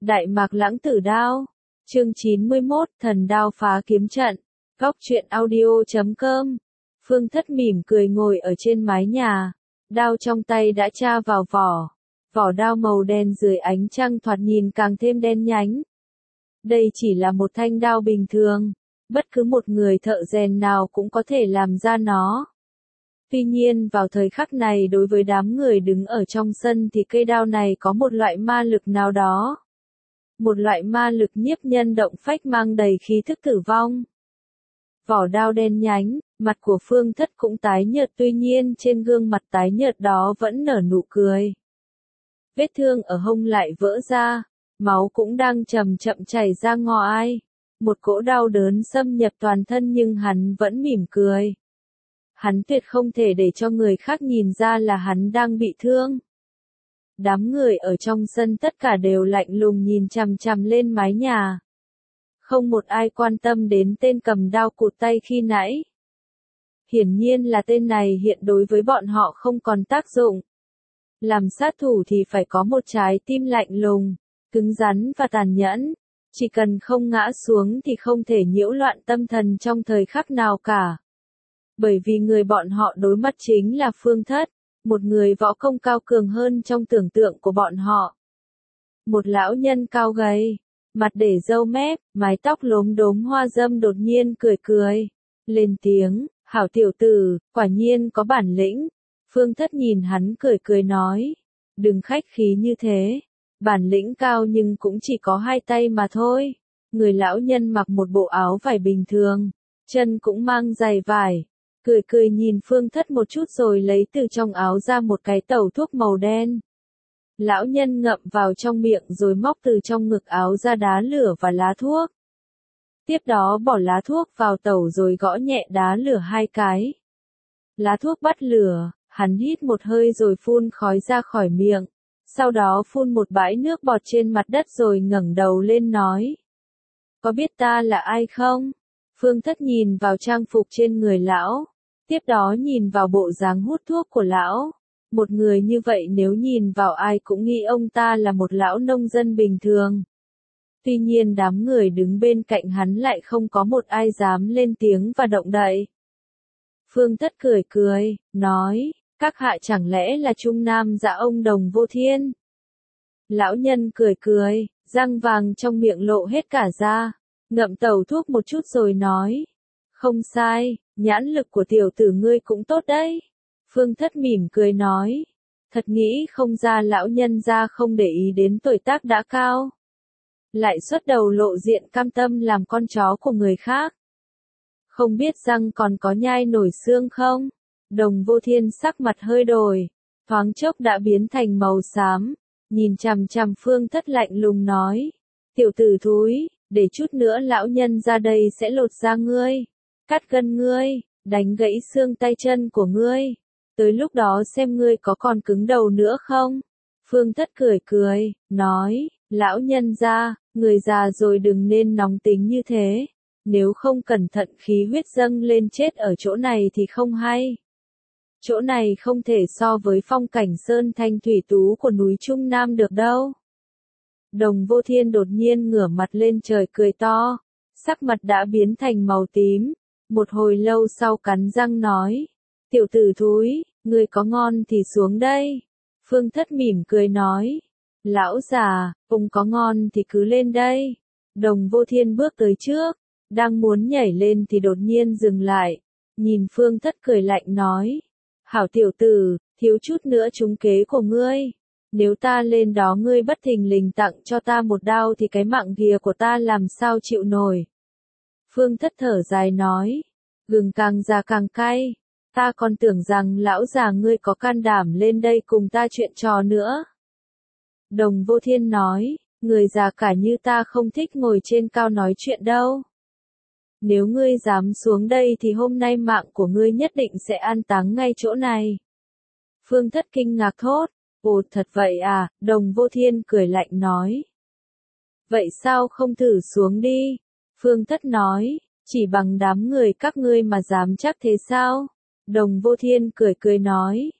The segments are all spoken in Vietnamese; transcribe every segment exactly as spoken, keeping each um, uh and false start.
Đại Mạc Lãng Tử Đao. Chương chín mươi mốt, Thần Đao Phá Kiếm Trận. Góc truyện audio chấm com. Phương Thất mỉm cười ngồi ở trên mái nhà, đao trong tay đã tra vào vỏ. Vỏ đao màu đen dưới ánh trăng thoạt nhìn càng thêm đen nhánh. Đây chỉ là một thanh đao bình thường, bất cứ một người thợ rèn nào cũng có thể làm ra nó. Tuy nhiên vào thời khắc này đối với đám người đứng ở trong sân thì cây đao này có một loại ma lực nào đó. Một loại ma lực nhiếp nhân động phách mang đầy khí thức tử vong. Vỏ đao đen nhánh, mặt của Phương Thất cũng tái nhợt, tuy nhiên trên gương mặt tái nhợt đó vẫn nở nụ cười. Vết thương ở hông lại vỡ ra, máu cũng đang chậm chậm chảy ra ngoài. Một cỗ đau đớn xâm nhập toàn thân nhưng hắn vẫn mỉm cười. Hắn tuyệt không thể để cho người khác nhìn ra là hắn đang bị thương. Đám người ở trong sân tất cả đều lạnh lùng nhìn chằm chằm lên mái nhà. Không một ai quan tâm đến tên cầm đao cụt tay khi nãy. Hiển nhiên là tên này hiện đối với bọn họ không còn tác dụng. Làm sát thủ thì phải có một trái tim lạnh lùng, cứng rắn và tàn nhẫn. Chỉ cần không ngã xuống thì không thể nhiễu loạn tâm thần trong thời khắc nào cả. Bởi vì người bọn họ đối mặt chính là Phương Thất, một người võ công cao cường hơn trong tưởng tượng của bọn họ. Một lão nhân cao gầy, mặt để râu mép, mái tóc lốm đốm hoa dâm đột nhiên cười cười, lên tiếng, hảo tiểu tử, quả nhiên có bản lĩnh. Phương Thất nhìn hắn cười cười nói, đừng khách khí như thế, bản lĩnh cao nhưng cũng chỉ có hai tay mà thôi. Người lão nhân mặc một bộ áo vải bình thường, chân cũng mang giày vải, cười cười nhìn Phương Thất một chút rồi lấy từ trong áo ra một cái tẩu thuốc màu đen. Lão nhân ngậm vào trong miệng rồi móc từ trong ngực áo ra đá lửa và lá thuốc. Tiếp đó bỏ lá thuốc vào tẩu rồi gõ nhẹ đá lửa hai cái. Lá thuốc bắt lửa, hắn hít một hơi rồi phun khói ra khỏi miệng. Sau đó phun một bãi nước bọt trên mặt đất rồi ngẩng đầu lên nói. Có biết ta là ai không? Phương Thất nhìn vào trang phục trên người lão. Tiếp đó nhìn vào bộ dáng hút thuốc của lão. Một người như vậy nếu nhìn vào ai cũng nghĩ ông ta là một lão nông dân bình thường. Tuy nhiên đám người đứng bên cạnh hắn lại không có một ai dám lên tiếng và động đậy. Phương Thất cười cười, nói, các hạ chẳng lẽ là trung nam dạ ông Đồng Vô Thiên? Lão nhân cười cười, răng vàng trong miệng lộ hết cả ra, ngậm tẩu thuốc một chút rồi nói. Không sai, nhãn lực của tiểu tử ngươi cũng tốt đấy. Phương Thất mỉm cười nói. Thật nghĩ không ra lão nhân ra không để ý đến tuổi tác đã cao. Lại xuất đầu lộ diện cam tâm làm con chó của người khác. Không biết răng còn có nhai nổi xương không? Đồng Vô Thiên sắc mặt hơi đổi, thoáng chốc đã biến thành màu xám, nhìn chằm chằm Phương Thất lạnh lùng nói. Tiểu tử thúi, để chút nữa lão nhân ra đây sẽ lột da ngươi, cắt gân ngươi, đánh gãy xương tay chân của ngươi. Tới lúc đó xem ngươi có còn cứng đầu nữa không? Phương Thất cười cười, nói, lão nhân ra, người già rồi đừng nên nóng tính như thế. Nếu không cẩn thận khí huyết dâng lên chết ở chỗ này thì không hay. Chỗ này không thể so với phong cảnh sơn thanh thủy tú của núi Trung Nam được đâu. Đồng Vô Thiên đột nhiên ngửa mặt lên trời cười to, sắc mặt đã biến thành màu tím. Một hồi lâu sau cắn răng nói, tiểu tử thúi, ngươi có ngon thì xuống đây. Phương Thất mỉm cười nói, lão già, ông có ngon thì cứ lên đây. Đồng Vô Thiên bước tới trước, đang muốn nhảy lên thì đột nhiên dừng lại, nhìn Phương Thất cười lạnh nói, hảo tiểu tử, thiếu chút nữa trúng kế của ngươi. Nếu ta lên đó ngươi bất thình lình tặng cho ta một đao thì cái mạng ghìa của ta làm sao chịu nổi. Phương Thất thở dài nói, gừng càng già càng cay, ta còn tưởng rằng lão già ngươi có can đảm lên đây cùng ta chuyện trò nữa. Đồng Vô Thiên nói, người già cả như ta không thích ngồi trên cao nói chuyện đâu. Nếu ngươi dám xuống đây thì hôm nay mạng của ngươi nhất định sẽ an táng ngay chỗ này. Phương Thất kinh ngạc thốt, ồ thật vậy à, Đồng Vô Thiên cười lạnh nói. Vậy sao không thử xuống đi? Phương Thất nói, chỉ bằng đám người các ngươi mà dám chắc thế sao? Đồng Vô Thiên cười cười nói,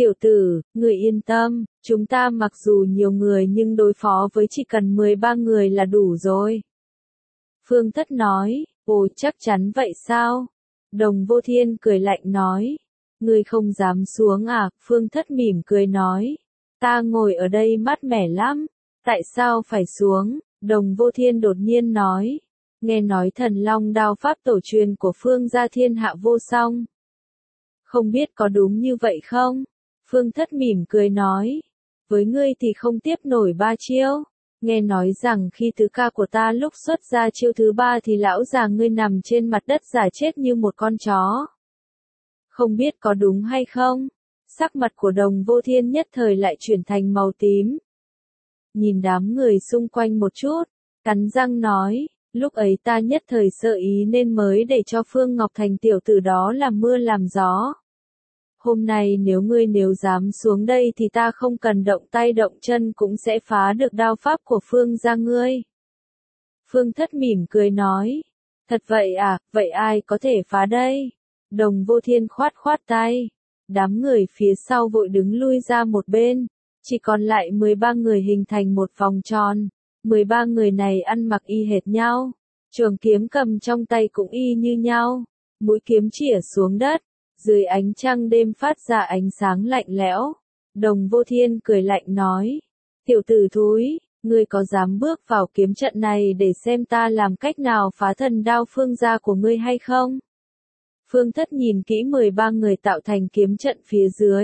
Tiểu tử, người yên tâm, chúng ta mặc dù nhiều người nhưng đối phó với chỉ cần mười ba người là đủ rồi. Phương Thất nói, ồ chắc chắn vậy sao? Đồng Vô Thiên cười lạnh nói, ngươi không dám xuống à? Phương Thất mỉm cười nói, ta ngồi ở đây mát mẻ lắm, tại sao phải xuống? Đồng Vô Thiên đột nhiên nói, nghe nói thần long đao pháp tổ truyền của Phương gia thiên hạ vô song. Không biết có đúng như vậy không? Phương Thất mỉm cười nói, với ngươi thì không tiếp nổi ba chiêu. Nghe nói rằng khi tứ ca của ta lúc xuất ra chiêu thứ ba thì lão già ngươi nằm trên mặt đất giả chết như một con chó. Không biết có đúng hay không? Sắc mặt của Đồng Vô Thiên nhất thời lại chuyển thành màu tím. Nhìn đám người xung quanh một chút, cắn răng nói, lúc ấy ta nhất thời sợ ý nên mới để cho Phương Ngọc Thành tiểu tử đó làm mưa làm gió. Hôm nay nếu ngươi nếu dám xuống đây thì ta không cần động tay động chân cũng sẽ phá được đao pháp của Phương gia ngươi. Phương Thất mỉm cười nói, thật vậy à, vậy ai có thể phá đây? Đồng Vô Thiên khoát khoát tay, đám người phía sau vội đứng lui ra một bên, chỉ còn lại mười ba người hình thành một vòng tròn, mười ba người này ăn mặc y hệt nhau, trường kiếm cầm trong tay cũng y như nhau, mũi kiếm chĩa xuống đất. Dưới ánh trăng đêm phát ra ánh sáng lạnh lẽo, Đồng Vô Thiên cười lạnh nói, tiểu tử thúi, ngươi có dám bước vào kiếm trận này để xem ta làm cách nào phá thần đao Phương gia của ngươi hay không? Phương Thất nhìn kỹ mười ba người tạo thành kiếm trận phía dưới.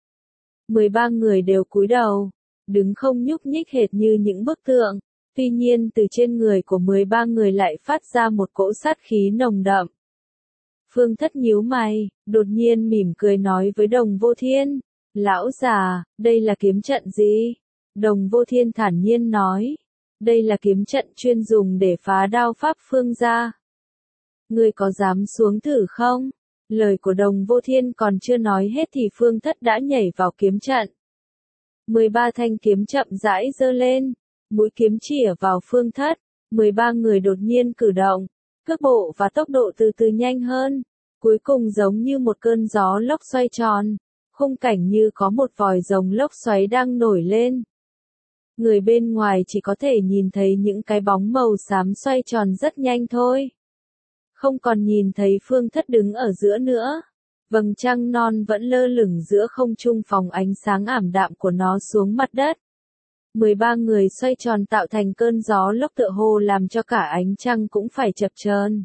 mười ba người đều cúi đầu, đứng không nhúc nhích hệt như những bức tượng, tuy nhiên từ trên người của mười ba người lại phát ra một cỗ sát khí nồng đậm. Phương Thất nhíu mày, đột nhiên mỉm cười nói với Đồng Vô Thiên, lão già, đây là kiếm trận gì? Đồng Vô Thiên thản nhiên nói, đây là kiếm trận chuyên dùng để phá đao pháp Phương gia. Ngươi có dám xuống thử không? Lời của Đồng Vô Thiên còn chưa nói hết thì Phương Thất đã nhảy vào kiếm trận. mười ba thanh kiếm chậm rãi giơ lên, mũi kiếm chĩa vào Phương Thất, mười ba người đột nhiên cử động. Cước bộ và tốc độ từ từ nhanh hơn, cuối cùng giống như một cơn gió lốc xoay tròn, khung cảnh như có một vòi rồng lốc xoáy đang nổi lên. Người bên ngoài chỉ có thể nhìn thấy những cái bóng màu xám xoay tròn rất nhanh thôi. Không còn nhìn thấy Phương Thất đứng ở giữa nữa. Vầng trăng non vẫn lơ lửng giữa không trung phóng ánh sáng ảm đạm của nó xuống mặt đất. mười ba người xoay tròn tạo thành cơn gió lốc tựa hồ làm cho cả ánh trăng cũng phải chập chờn.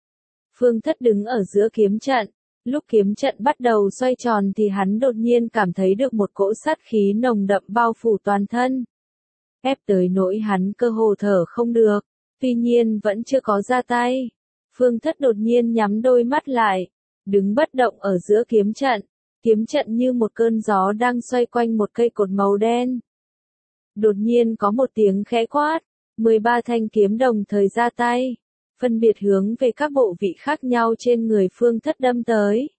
Phương Thất đứng ở giữa kiếm trận, lúc kiếm trận bắt đầu xoay tròn thì hắn đột nhiên cảm thấy được một cỗ sát khí nồng đậm bao phủ toàn thân. Ép tới nỗi hắn cơ hồ thở không được, tuy nhiên vẫn chưa có ra tay. Phương Thất đột nhiên nhắm đôi mắt lại, đứng bất động ở giữa kiếm trận, kiếm trận như một cơn gió đang xoay quanh một cây cột màu đen. Đột nhiên có một tiếng khẽ quát, mười ba thanh kiếm đồng thời ra tay, phân biệt hướng về các bộ vị khác nhau trên người Phương Thất đâm tới.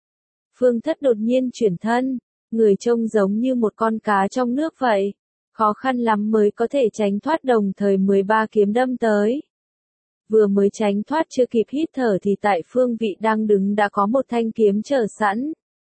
Phương Thất đột nhiên chuyển thân, người trông giống như một con cá trong nước vậy, khó khăn lắm mới có thể tránh thoát đồng thời mười ba kiếm đâm tới. Vừa mới tránh thoát chưa kịp hít thở thì tại phương vị đang đứng đã có một thanh kiếm chờ sẵn.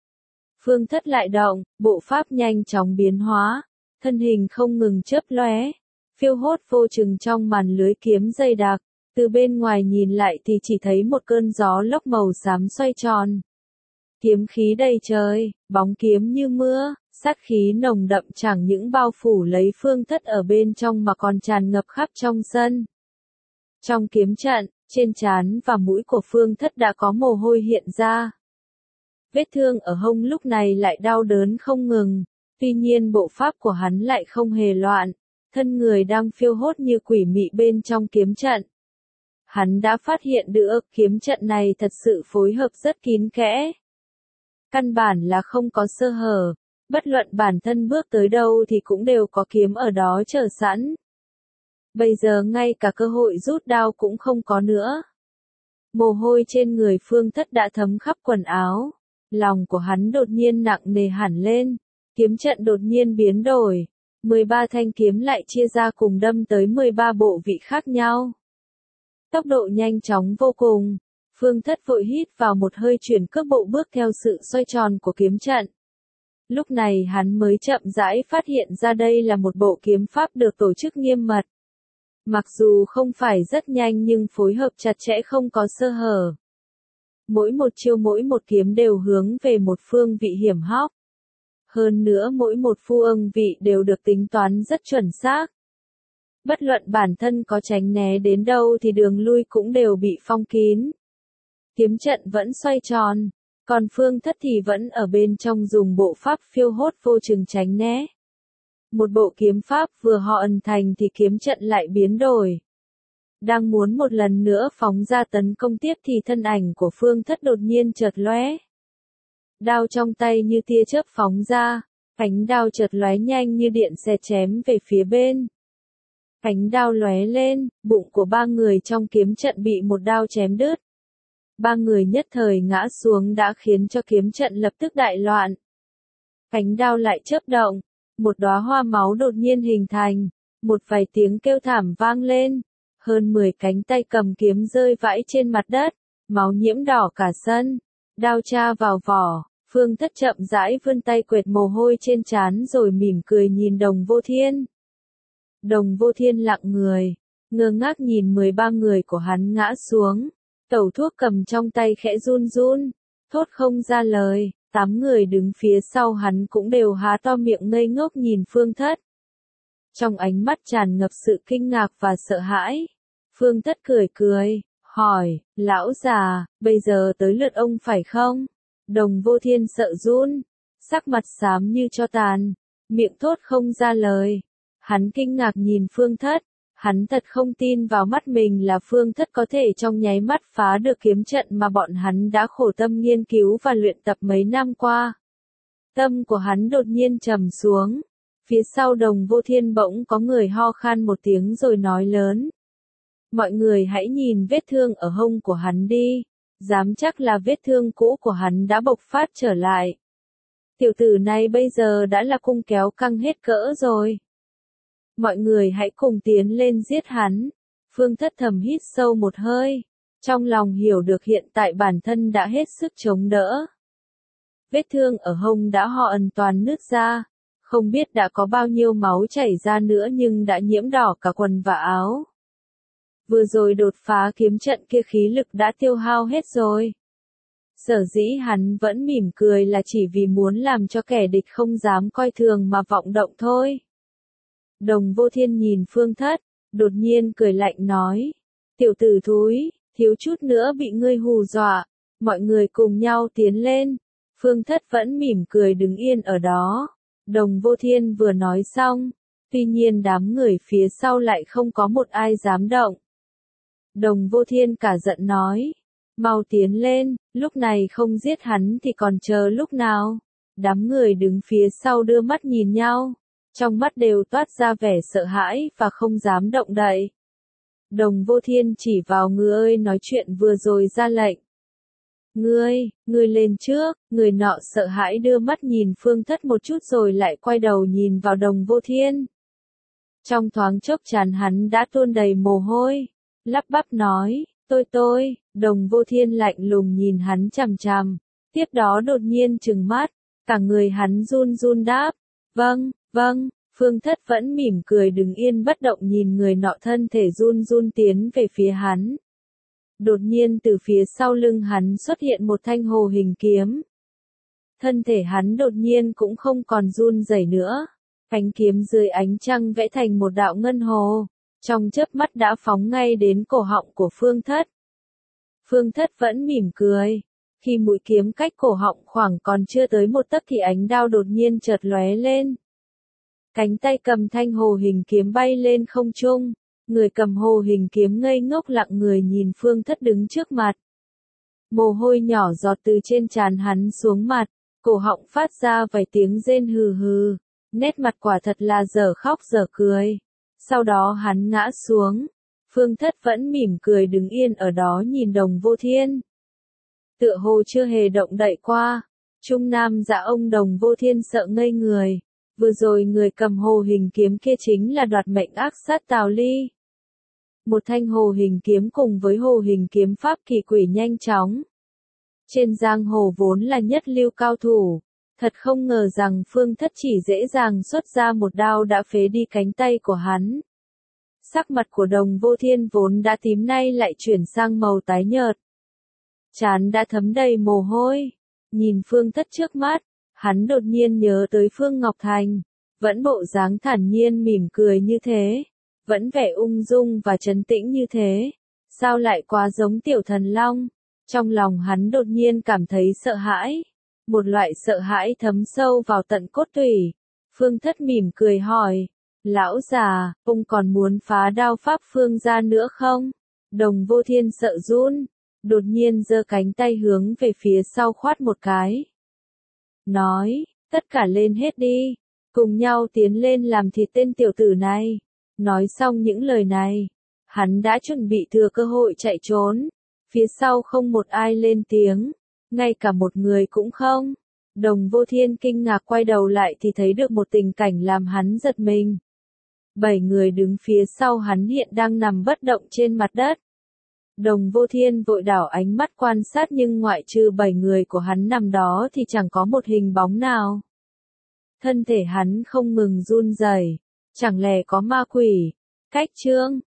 Phương Thất lại động, bộ pháp nhanh chóng biến hóa, thân hình không ngừng chớp lóe, phiêu hốt vô chừng trong màn lưới kiếm dày đặc, từ bên ngoài nhìn lại thì chỉ thấy một cơn gió lốc màu xám xoay tròn. Kiếm khí đầy trời, bóng kiếm như mưa, sát khí nồng đậm chẳng những bao phủ lấy Phương Thất ở bên trong mà còn tràn ngập khắp trong sân. Trong kiếm trận, trên trán và mũi của Phương Thất đã có mồ hôi hiện ra. Vết thương ở hông lúc này lại đau đớn không ngừng, tuy nhiên bộ pháp của hắn lại không hề loạn, thân người đang phiêu hốt như quỷ mị bên trong kiếm trận. Hắn đã phát hiện được kiếm trận này thật sự phối hợp rất kín kẽ. Căn bản là không có sơ hở, bất luận bản thân bước tới đâu thì cũng đều có kiếm ở đó chờ sẵn. Bây giờ ngay cả cơ hội rút đao cũng không có nữa. Mồ hôi trên người Phương Thất đã thấm khắp quần áo, lòng của hắn đột nhiên nặng nề hẳn lên, kiếm trận đột nhiên biến đổi, mười ba thanh kiếm lại chia ra cùng đâm tới mười ba bộ vị khác nhau. Tốc độ nhanh chóng vô cùng, Phương Thất vội hít vào một hơi chuyển cước bộ bước theo sự xoay tròn của kiếm trận. Lúc này hắn mới chậm rãi phát hiện ra đây là một bộ kiếm pháp được tổ chức nghiêm mật. Mặc dù không phải rất nhanh nhưng phối hợp chặt chẽ không có sơ hở. Mỗi một chiêu mỗi một kiếm đều hướng về một phương vị hiểm hóc. Hơn nữa mỗi một phương vị đều được tính toán rất chuẩn xác. Bất luận bản thân có tránh né đến đâu thì đường lui cũng đều bị phong kín. Kiếm trận vẫn xoay tròn, còn Phương Thất thì vẫn ở bên trong dùng bộ pháp phiêu hốt vô chừng tránh né. Một bộ kiếm pháp vừa họ ẩn thành thì kiếm trận lại biến đổi. Đang muốn một lần nữa phóng ra tấn công tiếp thì thân ảnh của Phương Thất đột nhiên chợt lóe. Đao trong tay như tia chớp phóng ra, ánh đao chợt lóe nhanh như điện xẹt chém về phía bên. Ánh đao lóe lên, bụng của ba người trong kiếm trận bị một đao chém đứt. Ba người nhất thời ngã xuống đã khiến cho kiếm trận lập tức đại loạn. Ánh đao lại chớp động, một đóa hoa máu đột nhiên hình thành, một vài tiếng kêu thảm vang lên, hơn mười cánh tay cầm kiếm rơi vãi trên mặt đất, máu nhiễm đỏ cả sân, đao tra vào vỏ, Phương Thất chậm rãi vươn tay quệt mồ hôi trên trán rồi mỉm cười nhìn Đồng Vô Thiên. Đồng Vô Thiên lặng người, ngơ ngác nhìn mười ba người của hắn ngã xuống, tẩu thuốc cầm trong tay khẽ run run, thốt không ra lời, tám người đứng phía sau hắn cũng đều há to miệng ngây ngốc nhìn Phương Thất. Trong ánh mắt tràn ngập sự kinh ngạc và sợ hãi, Phương Thất cười cười, hỏi, lão già, bây giờ tới lượt ông phải không? Đồng Vô Thiên sợ run, sắc mặt xám như tro tàn, miệng thốt không ra lời. Hắn kinh ngạc nhìn Phương Thất, hắn thật không tin vào mắt mình là Phương Thất có thể trong nháy mắt phá được kiếm trận mà bọn hắn đã khổ tâm nghiên cứu và luyện tập mấy năm qua. Tâm của hắn đột nhiên trầm xuống, phía sau Đồng Vô Thiên bỗng có người ho khan một tiếng rồi nói lớn. Mọi người hãy nhìn vết thương ở hông của hắn đi, dám chắc là vết thương cũ của hắn đã bộc phát trở lại. Tiểu tử này bây giờ đã là cung kéo căng hết cỡ rồi. Mọi người hãy cùng tiến lên giết hắn. Phương Thất thầm hít sâu một hơi, trong lòng hiểu được hiện tại bản thân đã hết sức chống đỡ. Vết thương ở hông đã ho ẩn toàn nứt ra, không biết đã có bao nhiêu máu chảy ra nữa nhưng đã nhiễm đỏ cả quần và áo. Vừa rồi đột phá kiếm trận kia khí lực đã tiêu hao hết rồi. Sở dĩ hắn vẫn mỉm cười là chỉ vì muốn làm cho kẻ địch không dám coi thường mà vọng động thôi. Đồng Vô Thiên nhìn Phương Thất, đột nhiên cười lạnh nói. Tiểu tử thúi, thiếu chút nữa bị ngươi hù dọa, mọi người cùng nhau tiến lên. Phương Thất vẫn mỉm cười đứng yên ở đó. Đồng Vô Thiên vừa nói xong, tuy nhiên đám người phía sau lại không có một ai dám động. Đồng Vô Thiên cả giận nói, mau tiến lên, lúc này không giết hắn thì còn chờ lúc nào. Đám người đứng phía sau đưa mắt nhìn nhau, trong mắt đều toát ra vẻ sợ hãi và không dám động đậy. Đồng Vô Thiên chỉ vào người nói chuyện vừa rồi ra lệnh. Ngươi, ngươi lên trước, người nọ sợ hãi đưa mắt nhìn Phương Thất một chút rồi lại quay đầu nhìn vào Đồng Vô Thiên. Trong thoáng chốc trán hắn đã tuôn đầy mồ hôi, lắp bắp nói, tôi tôi, Đồng Vô Thiên lạnh lùng nhìn hắn chằm chằm, tiếp đó đột nhiên trừng mắt, cả người hắn run run đáp, vâng, vâng. Phương Thất vẫn mỉm cười đứng yên bất động nhìn người nọ thân thể run run tiến về phía hắn. Đột nhiên từ phía sau lưng hắn xuất hiện một thanh hồ hình kiếm. Thân thể hắn đột nhiên cũng không còn run rẩy nữa. Cánh kiếm dưới ánh trăng vẽ thành một đạo ngân hồ, trong chớp mắt đã phóng ngay đến cổ họng của Phương Thất. Phương Thất vẫn mỉm cười. Khi mũi kiếm cách cổ họng khoảng còn chưa tới một tấc thì ánh đao đột nhiên chợt lóe lên. Cánh tay cầm thanh hồ hình kiếm bay lên không trung, người cầm hồ hình kiếm ngây ngốc lặng người nhìn Phương Thất đứng trước mặt. Mồ hôi nhỏ giọt từ trên trán hắn xuống mặt, cổ họng phát ra vài tiếng rên hừ hừ, nét mặt quả thật là dở khóc dở cười. Sau đó hắn ngã xuống, Phương Thất vẫn mỉm cười đứng yên ở đó nhìn Đồng Vô Thiên. Tựa hồ chưa hề động đậy qua, Trung Nam dạ ông Đồng Vô Thiên sợ ngây người. Vừa rồi người cầm hồ hình kiếm kia chính là đoạt mệnh ác sát Tào Ly. Một thanh hồ hình kiếm cùng với hồ hình kiếm pháp kỳ quỷ nhanh chóng. Trên giang hồ vốn là nhất lưu cao thủ, Thật không ngờ rằng Phương Thất chỉ dễ dàng xuất ra một đao đã phế đi cánh tay của hắn. Sắc mặt của Đồng Vô Thiên vốn đã tím nay lại chuyển sang màu tái nhợt. Trán đã thấm đầy mồ hôi. Nhìn Phương Thất trước mắt, hắn đột nhiên nhớ tới Phương Ngọc Thành. Vẫn bộ dáng thản nhiên mỉm cười như thế. Vẫn vẻ ung dung và trấn tĩnh như thế. Sao lại quá giống Tiểu Thần Long? Trong lòng hắn đột nhiên cảm thấy sợ hãi. Một loại sợ hãi thấm sâu vào tận cốt tủy. Phương Thất mỉm cười hỏi. Lão già, ông còn muốn phá đao pháp Phương gia nữa không? Đồng Vô Thiên sợ run. Đột nhiên giơ cánh tay hướng về phía sau khoát một cái. Nói, tất cả lên hết đi. Cùng nhau tiến lên làm thịt tên tiểu tử này. Nói xong những lời này. Hắn đã chuẩn bị thừa cơ hội chạy trốn. Phía sau không một ai lên tiếng. Ngay cả một người cũng không. Đồng Vô Thiên kinh ngạc quay đầu lại thì thấy được một tình cảnh làm hắn giật mình. Bảy người đứng phía sau hắn hiện đang nằm bất động trên mặt đất. Đồng Vô Thiên vội đảo ánh mắt quan sát nhưng ngoại trừ bảy người của hắn nằm đó thì chẳng có một hình bóng nào. Thân thể hắn không ngừng run rẩy, chẳng lẽ có ma quỷ? Cách chương